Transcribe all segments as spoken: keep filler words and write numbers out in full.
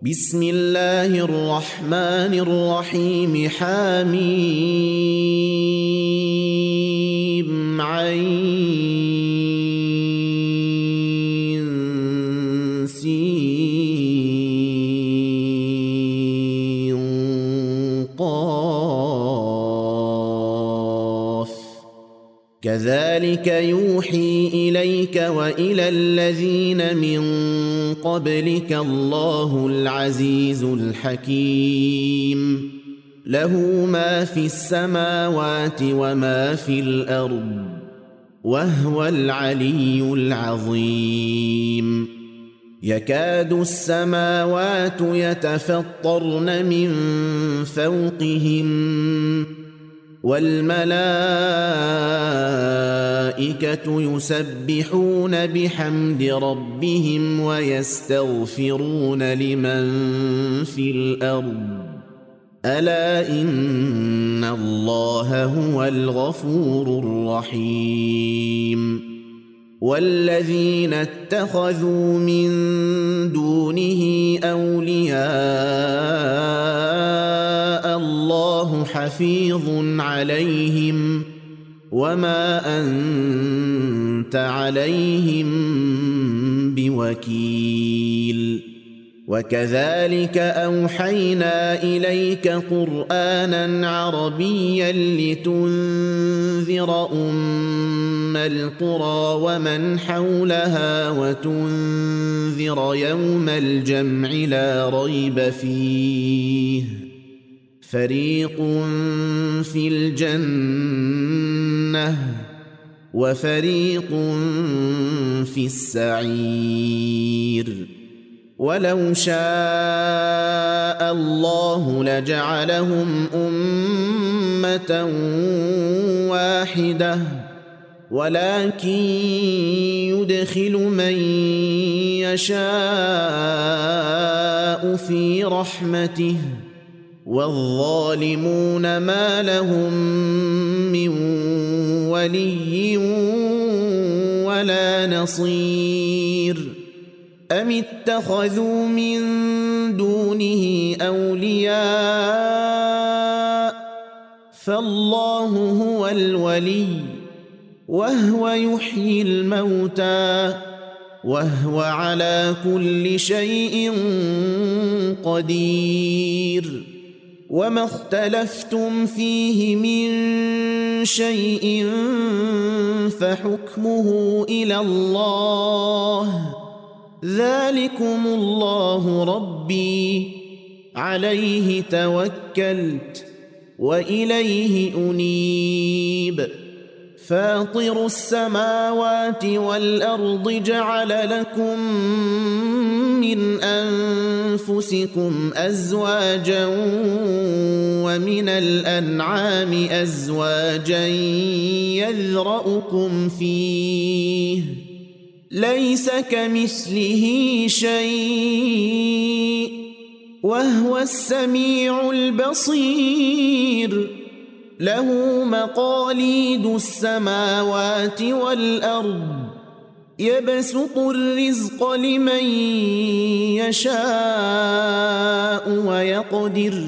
بسم الله الرحمن الرحيم حميم عين سين قاف كذلك يوحي إليك وإلى الذين من قبلك الله العزيز الحكيم له ما في السماوات وما في الأرض وهو العلي العظيم يكاد السماوات يتفطرن من فوقهم والملائكة يسبحون بحمد ربهم ويستغفرون لمن في الأرض ألا إن الله هو الغفور الرحيم والذين اتخذوا من دونه أولياء الله حفيظ عليهم وما أنت عليهم بوكيل وكذلك أوحينا إليك قرآنا عربيا لتنذر أم القرى ومن حولها وتنذر يوم الجمع لا ريب فيه فريق في الجنة وفريق في السعير ولو شاء الله لجعلهم أمة واحدة ولكن يدخل من يشاء في رحمته والظالمون ما لهم من ولي ولا نصير أم اتخذوا من دونه أولياء فالله هو الولي وهو يحيي الموتى وهو على كل شيء قدير وما اختلفتم فيه من شيء فحكمه إلى الله ذلكم الله ربي عليه توكلت وإليه أنيب فاطر السماوات والأرض جعل لكم من أنفسكم أزواجا ومن الأنعام أزواجا يذرأكم فيه ليس كمثله شيء وهو السميع البصير له مقاليد السماوات والأرض يبسط الرزق لمن يشاء ويقدر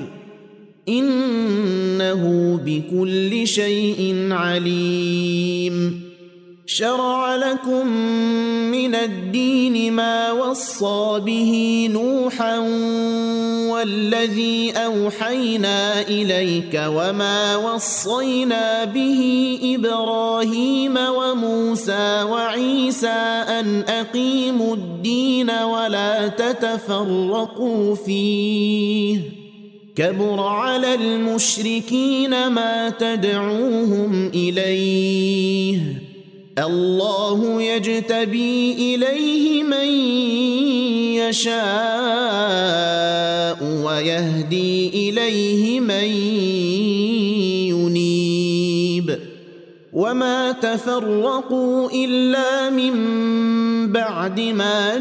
إنه بكل شيء عليم شرع لكم من الدين ما وصى به نوحا والذي أوحينا إليك وما وصينا به إبراهيم وموسى وعيسى أن أقيموا الدين ولا تتفرقوا فيه كبر على المشركين ما تدعوهم إليه الله يجتبي إليه من يشاء ويهدي إليه من ينيب وما تفرقوا إلا من بعد ما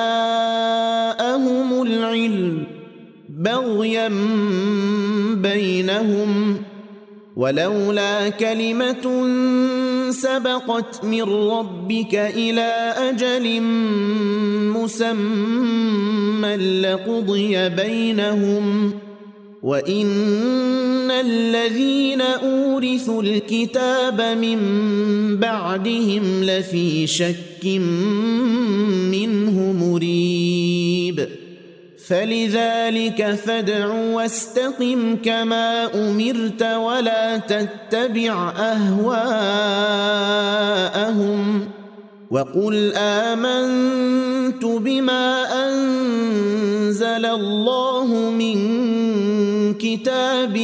جاءهم العلم بغيا بينهم ولولا كلمة سبقت من ربك إلى أجل مسمى لقضي بينهم وإن الذين أورثوا الكتاب من بعدهم لفي شك منه مريب فلذلك فادع واستقم كما أمرت ولا تتبع أهواءهم وقل آمنت بما أنزل الله من كتاب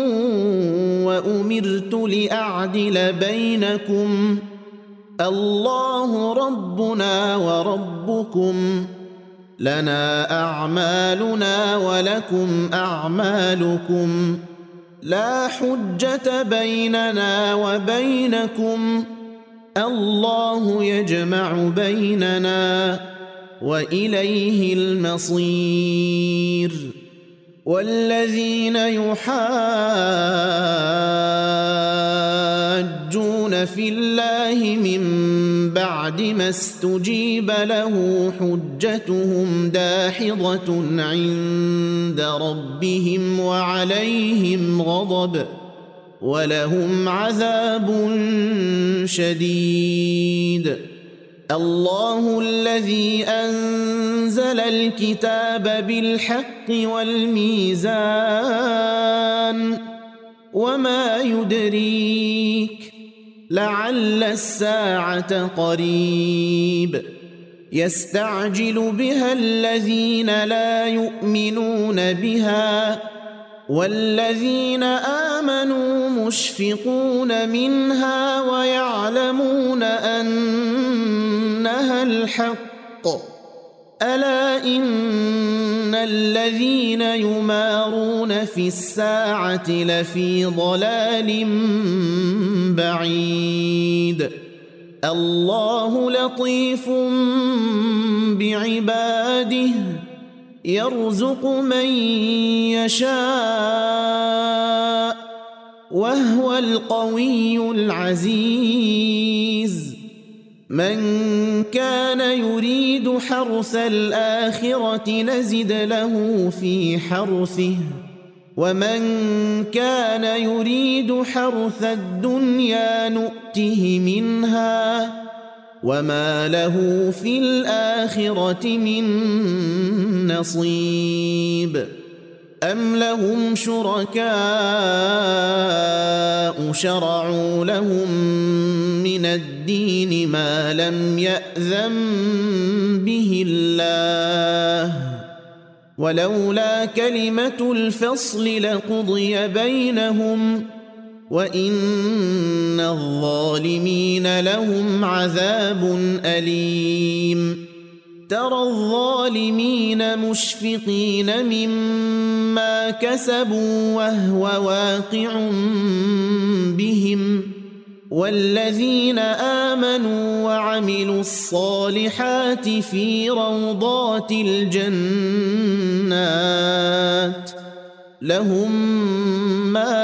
وأمرت لأعدل بينكم الله ربنا وربكم لنا أعمالنا ولكم أعمالكم لا حجة بيننا وبينكم الله يجمع بيننا وإليه المصير والذين يحاجون في الله من بعد ما استجيب له حجتهم داحضة عند ربهم وعليهم غضب ولهم عذاب شديد الله الذي أنزل الكتاب بالحق والميزان وما يدريك لعل الساعة قريب يستعجل بها الذين لا يؤمنون بها والذين آمنوا مشفقون منها ويعلمون أنها الحق ألا إن الذين يمارون في الساعة لفي ضلال بعيد الله لطيف بعباده يرزق من يشاء وهو القوي العزيز من كان يريد حرث الآخرة نزد له في حرثه ومن كان يريد حرث الدنيا نؤته منها وما له في الآخرة من نصيب أم لهم شركاء شرعوا لهم من الدين ما لم يأذن به الله ولولا كلمة الفصل لقضي بينهم وإن الظالمين لهم عذاب أليم ترى الظالمين مشفقين مما كسبوا وهو واقع بهم والذين آمنوا وعملوا الصالحات في روضات الجنات لهم ما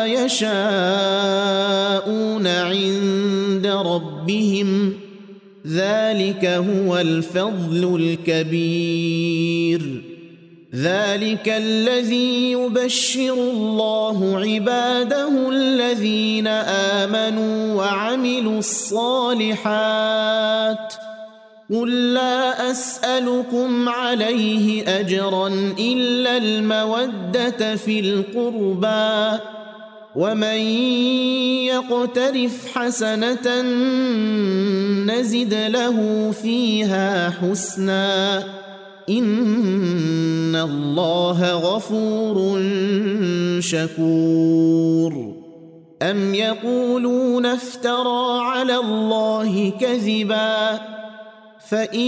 يشاءون عند ربهم ذلك هو الفضل الكبير ذلك الذي يبشر الله عباده الذين آمنوا وعملوا الصالحات قل لا أسألكم عليه أجرا إلا المودة في القربى ومن يقترف حسنة نزد له فيها حسنا إن الله غفور شكور أم يقولون افترى على الله كذبا فإن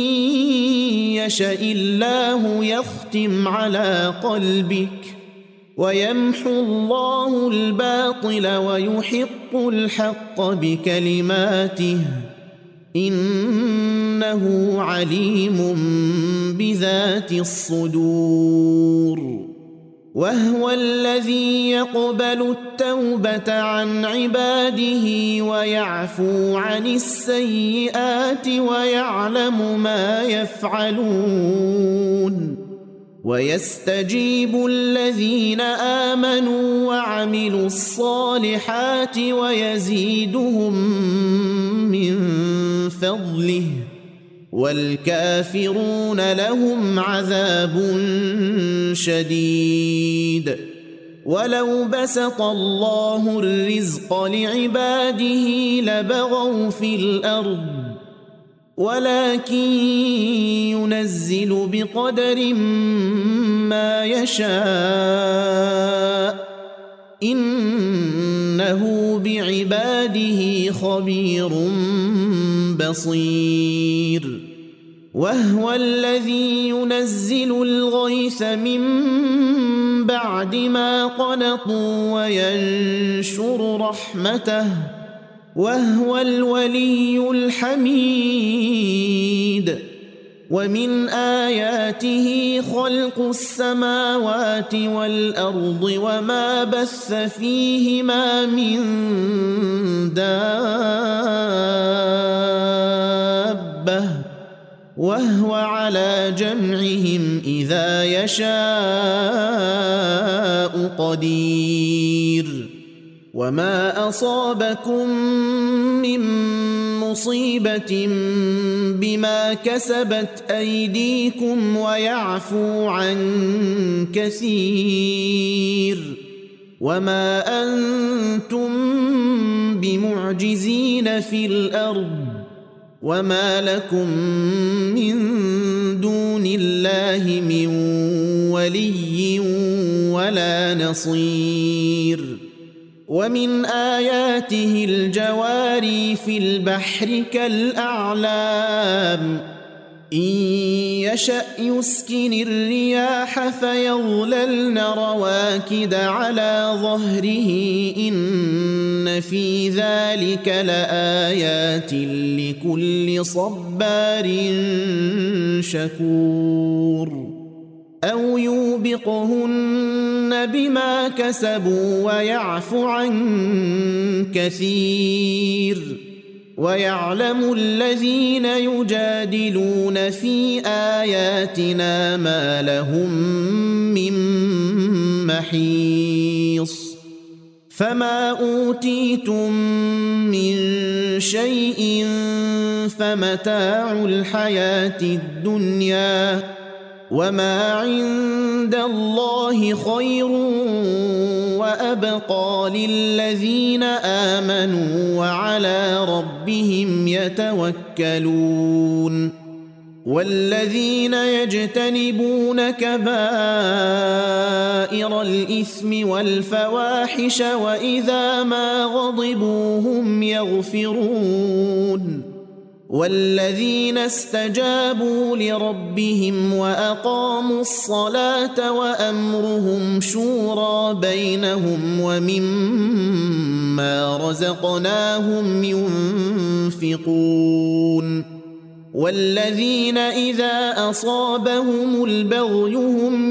يشأ الله يختم على قلبك ويمحو الله الباطل ويحق الحق بكلماته إنه عليم بذات الصدور وهو الذي يقبل التوبة عن عباده ويعفو عن السيئات ويعلم ما يفعلون ويستجيب الذين آمنوا وعملوا الصالحات ويزيدهم من فضله والكافرون لهم عذاب شديد ولو بسط الله الرزق لعباده لبغوا في الأرض ولكن ينزل بقدر ما يشاء إنه بعباده خبير بصير وهو الذي ينزل الغيث من بعد ما قنطوا وينشر رحمته وهو الولي الحميد ومن آياته خلق السماوات والأرض وما بث فيهما من دابة وهو على جمعهم إذا يشاء قدير وما أصابكم من مصيبة بما كسبت أيديكم ويعفو عن كثير وما أنتم بمعجزين في الأرض وما لكم من دون الله من ولي ولا نصير ومن آياته الجواري في البحر كالأعلام إن يشأ يسكن الرياح فيظللن رواكد على ظهره إن في ذلك لآيات لكل صبار شكور أو يوبقهن بما كسبوا ويعفو عن كثير ويعلم الذين يجادلون في آياتنا ما لهم من محيص فما أوتيتم من شيء فمتاع الحياة الدنيا وما عند الله خير وأبقى للذين آمنوا وعلى ربهم يتوكلون والذين يجتنبون كبائر الإثم والفواحش وإذا ما غضبوا هم يغفرون والذين استجابوا لربهم وأقاموا الصلاة وأمرهم شورى بينهم ومما رزقناهم ينفقون والذين إذا أصابهم البغي هم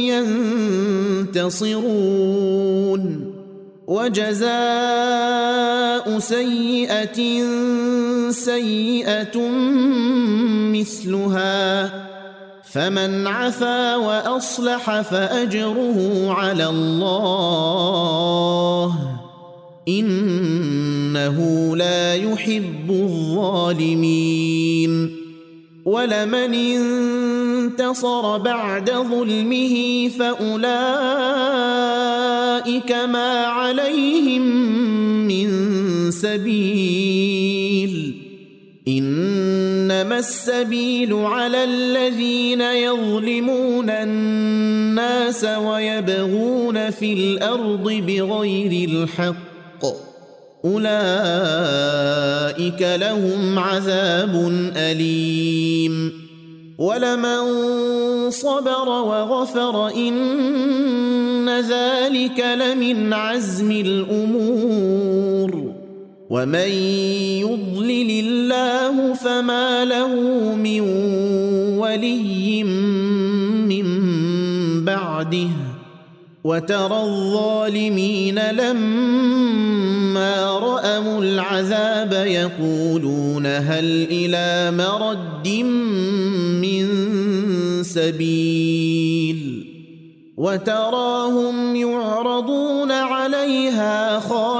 ينتصرون وجزاء سيئة سيئة مثلها فمن عفا وأصلح فأجره على الله إنه لا يحب الظالمين ولمن انتصر بعد ظلمه فأولئك ما عليهم من سبيل إنما السبيل على الذين يظلمون الناس ويبغون في الأرض بغير الحق أولئك لهم عذاب أليم ولمن صبر وغفر إن ذلك لمن عزم الأمور ومن يضلل الله فما له من ولي من بعده وترى الظالمين لما رأوا العذاب يقولون هل إلى مرد من سبيل وتراهم يعرضون عليها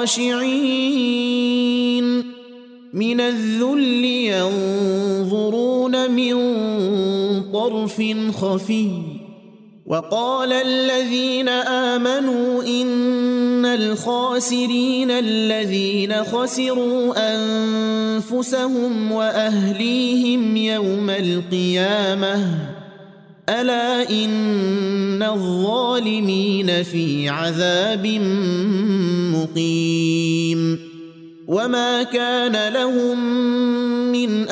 خاشعين من الذل ينظرون من طرف خفي وقال الذين آمنوا إن الخاسرين الذين خسروا أنفسهم وأهليهم يوم القيامة ألا إن الظالمين في عذاب مقيم وما كان لهم من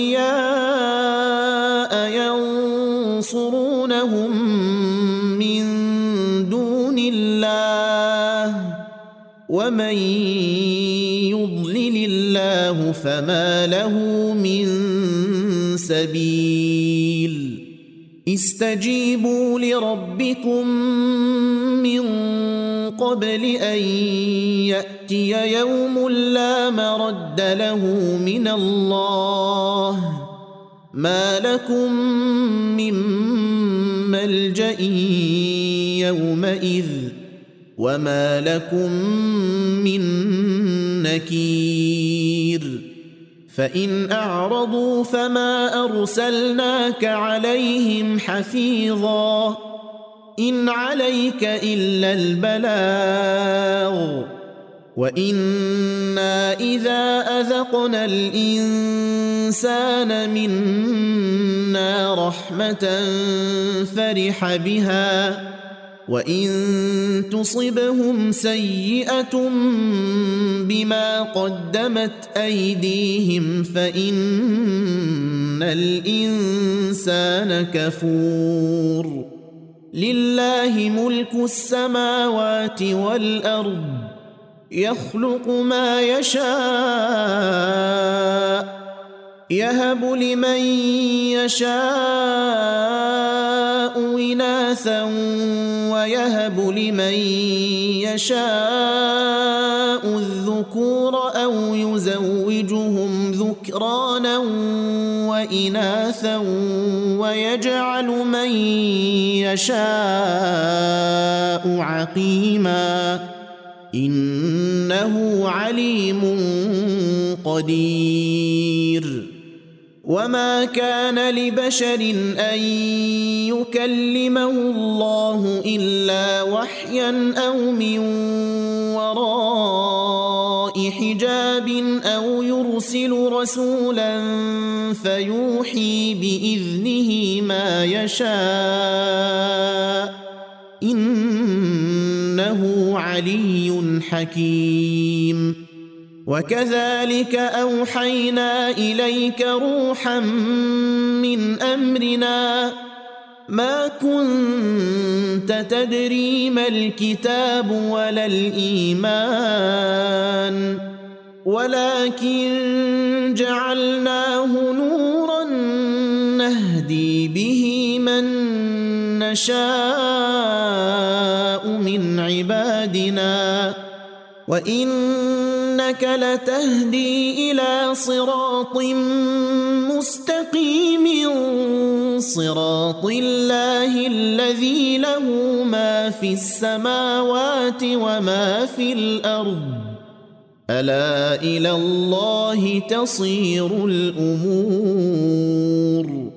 أولياء ينصرونهم من دون الله ومن يضلل الله فما له من سبيل استجيبوا لربكم من قبل أن يأتي يوم لا مرد له من الله ما لكم من ملجأ يومئذ وما لكم من نكير فإن أعرضوا فما أرسلناك عليهم حفيظا إن عليك إلا البلاغ وإنا إذا أذقنا الإنسان منا رحمة فرح بها وإن تصبهم سيئة بما قدمت أيديهم فإن الإنسان كفور لله ملك السماوات والأرض يخلق ما يشاء يهب لمن يشاء إناثا ويهب لمن يشاء الذكور أو يزوجهم ذكرانا وإناثا ويجعل من يشاء عقيما إنه عليم قدير وما كان لبشر أن يكلمه الله إلا وحيا أو من وراء حجاب أو يرسل رسولا فيوحي بإذنه ما يشاء إنه علي حكيم وكذلك أوحينا إليك روحا من أمرنا ما كنت تدري ما الكتاب ولا الإيمان ولكن جعلناه نورا نهدي به من نشاء من عبادنا وإنك لتهدي إلى صراط مستقيم صراط الله الذي له ما في السماوات وما في الأرض ألا إلى الله تصير الأمور